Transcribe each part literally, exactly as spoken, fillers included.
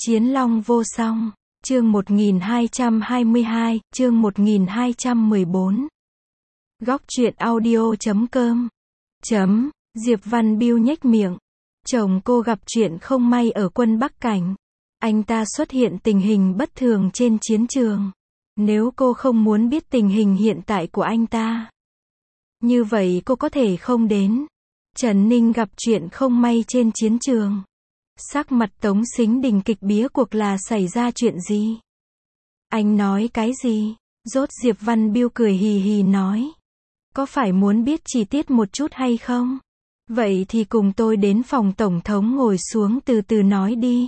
Chiến Long vô song, chương một nghìn hai trăm hai mươi hai, chương một nghìn hai trăm mười bốn. Góc truyện audio chấm com. Chấm, Diệp Văn Biêu nhếch miệng. Chồng cô gặp chuyện không may ở quân Bắc Cảnh. Anh ta xuất hiện tình hình bất thường trên chiến trường. Nếu cô không muốn biết tình hình hiện tại của anh ta, như vậy cô có thể không đến. Trần Ninh gặp chuyện không may trên chiến trường. Sắc mặt Tống Sính Đình kịch bía cuộc là xảy ra chuyện gì? Anh nói cái gì? Rốt Diệp Văn Biêu cười hì hì nói. Có phải muốn biết chi tiết một chút hay không? Vậy thì cùng tôi đến phòng tổng thống ngồi xuống từ từ nói đi.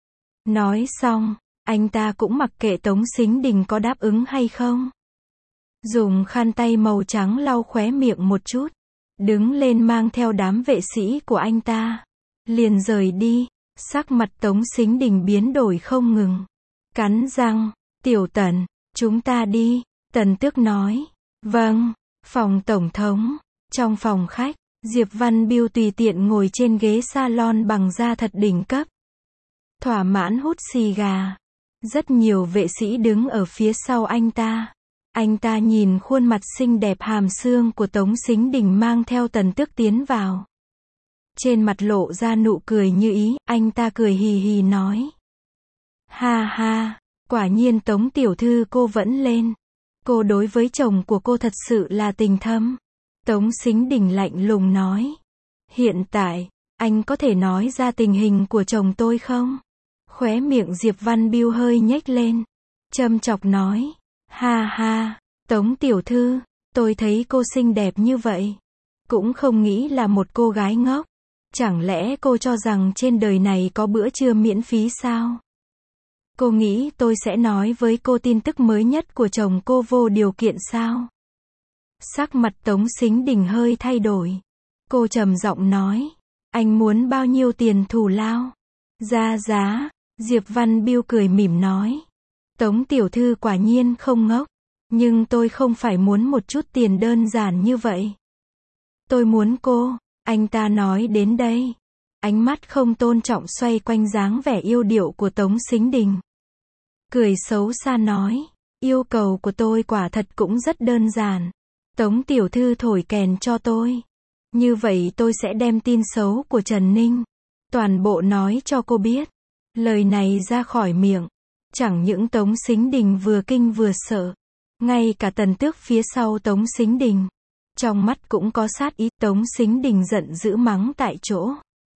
Nói xong, anh ta cũng mặc kệ Tống Sính Đình có đáp ứng hay không. Dùng khăn tay màu trắng lau khóe miệng một chút. Đứng lên mang theo đám vệ sĩ của anh ta. Liền rời đi. Sắc mặt Tống Sính Đình biến đổi không ngừng. Cắn răng. Tiểu Tần, chúng ta đi. Tần Tước nói. Vâng. Phòng tổng thống. Trong phòng khách, Diệp Văn Biêu tùy tiện ngồi trên ghế salon bằng da thật đỉnh cấp. Thỏa mãn hút xì gà. Rất nhiều vệ sĩ đứng ở phía sau anh ta. Anh ta nhìn khuôn mặt xinh đẹp hàm xương của Tống Sính Đình mang theo Tần Tước tiến vào. Trên mặt lộ ra nụ cười như ý, anh ta cười hì hì nói. Ha ha, quả nhiên Tống tiểu thư cô vẫn lên. Cô đối với chồng của cô thật sự là tình thâm. Tống Sính Đình lạnh lùng nói. Hiện tại, anh có thể nói ra tình hình của chồng tôi không? Khóe miệng Diệp Văn Biêu hơi nhếch lên. Châm chọc nói. Ha ha, Tống tiểu thư, tôi thấy cô xinh đẹp như vậy. Cũng không nghĩ là một cô gái ngốc. Chẳng lẽ cô cho rằng trên đời này có bữa trưa miễn phí sao? Cô nghĩ tôi sẽ nói với cô tin tức mới nhất của chồng cô vô điều kiện sao? Sắc mặt Tống Sính Đình hơi thay đổi. Cô trầm giọng nói. Anh muốn bao nhiêu tiền thù lao? Ra giá. Diệp Văn Biêu cười mỉm nói. Tống tiểu thư quả nhiên không ngốc. Nhưng tôi không phải muốn một chút tiền đơn giản như vậy. Tôi muốn cô. Anh ta nói đến đây. Ánh mắt không tôn trọng xoay quanh dáng vẻ yêu điệu của Tống Sính Đình. Cười xấu xa nói. Yêu cầu của tôi quả thật cũng rất đơn giản. Tống tiểu thư thổi kèn cho tôi. Như vậy tôi sẽ đem tin xấu của Trần Ninh. Toàn bộ nói cho cô biết. Lời này ra khỏi miệng. Chẳng những Tống Sính Đình vừa kinh vừa sợ. Ngay cả Tần Tước phía sau Tống Sính Đình. Trong mắt cũng có sát ý. Tống Sính Đình giận dữ mắng tại chỗ.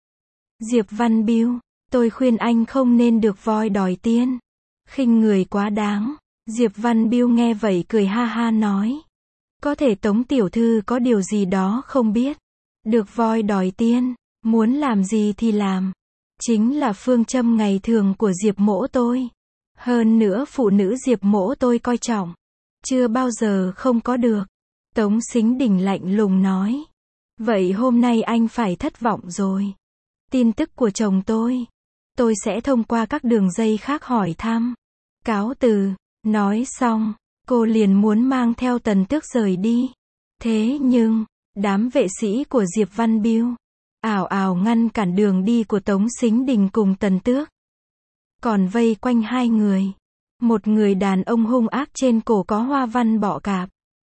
Diệp Văn Biêu, tôi khuyên anh không nên được voi đòi tiên. Khinh người quá đáng. Diệp Văn Biêu nghe vậy cười ha ha nói. Có thể Tống tiểu thư có điều gì đó không biết. Được voi đòi tiên, muốn làm gì thì làm. Chính là phương châm ngày thường của Diệp mỗ tôi. Hơn nữa phụ nữ Diệp mỗ tôi coi trọng. Chưa bao giờ không có được. Tống Sính Đình lạnh lùng nói. Vậy hôm nay anh phải thất vọng rồi. Tin tức của chồng tôi. Tôi sẽ thông qua các đường dây khác hỏi thăm. Cáo từ. Nói xong, cô liền muốn mang theo Tần Tước rời đi. Thế nhưng, đám vệ sĩ của Diệp Văn Biêu ào ào ngăn cản đường đi của Tống Sính Đình cùng Tần Tước. Còn vây quanh hai người. Một người đàn ông hung ác trên cổ có hoa văn bọ cạp.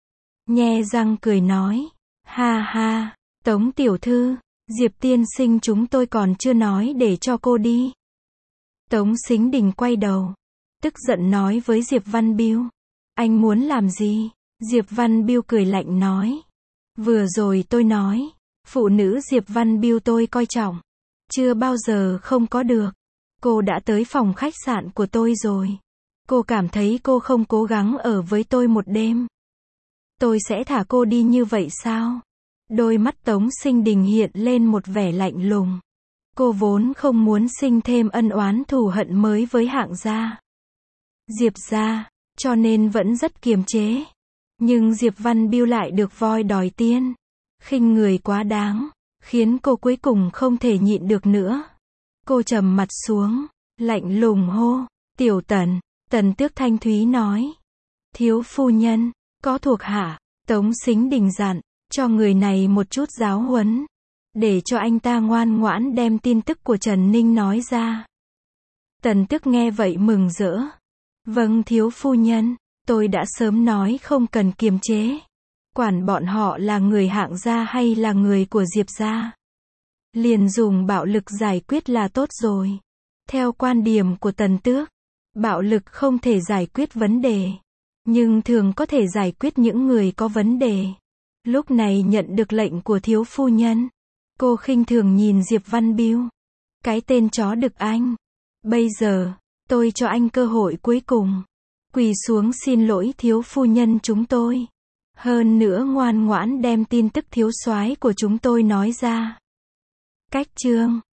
Nhe răng cười nói. Ha ha, Tống tiểu thư, Diệp tiên sinh chúng tôi còn chưa nói để cho cô đi. Tống Sính Đình quay đầu. Tức giận nói với Diệp Văn Biêu. Anh muốn làm gì? Diệp Văn Biêu cười lạnh nói. Vừa rồi tôi nói. Phụ nữ Diệp Văn Biêu tôi coi trọng. Chưa bao giờ không có được. Cô đã tới phòng khách sạn của tôi rồi. Cô cảm thấy cô không cố gắng ở với tôi một đêm. Tôi sẽ thả cô đi như vậy sao? Đôi mắt Tống Sính Đình hiện lên một vẻ lạnh lùng. Cô vốn không muốn sinh thêm ân oán thù hận mới với Hạng gia. Diệp gia, cho nên vẫn rất kiềm chế. Nhưng Diệp Văn Biêu lại được voi đòi tiên. Khinh người quá đáng, khiến cô cuối cùng không thể nhịn được nữa. Cô trầm mặt xuống, lạnh lùng hô. Tiểu Tần. Tần Tước thanh thúy nói. Thiếu phu nhân, có thuộc hạ. Tống Sính Đình dặn, cho người này một chút giáo huấn. Để cho anh ta ngoan ngoãn đem tin tức của Trần Ninh nói ra. Tần Tước nghe vậy mừng rỡ. Vâng thiếu phu nhân, tôi đã sớm nói không cần kiềm chế. Quản bọn họ là người Hạng gia hay là người của Diệp gia. Liền dùng bạo lực giải quyết là tốt rồi. Theo quan điểm của Tần Tước, bạo lực không thể giải quyết vấn đề, nhưng thường có thể giải quyết những người có vấn đề. Lúc này nhận được lệnh của thiếu phu nhân, cô khinh thường nhìn Diệp Văn Biêu. Cái tên chó đực anh. Bây giờ, tôi cho anh cơ hội cuối cùng. Quỳ xuống xin lỗi thiếu phu nhân chúng tôi. Hơn nữa ngoan ngoãn đem tin tức thiếu soái của chúng tôi nói ra. Cách chương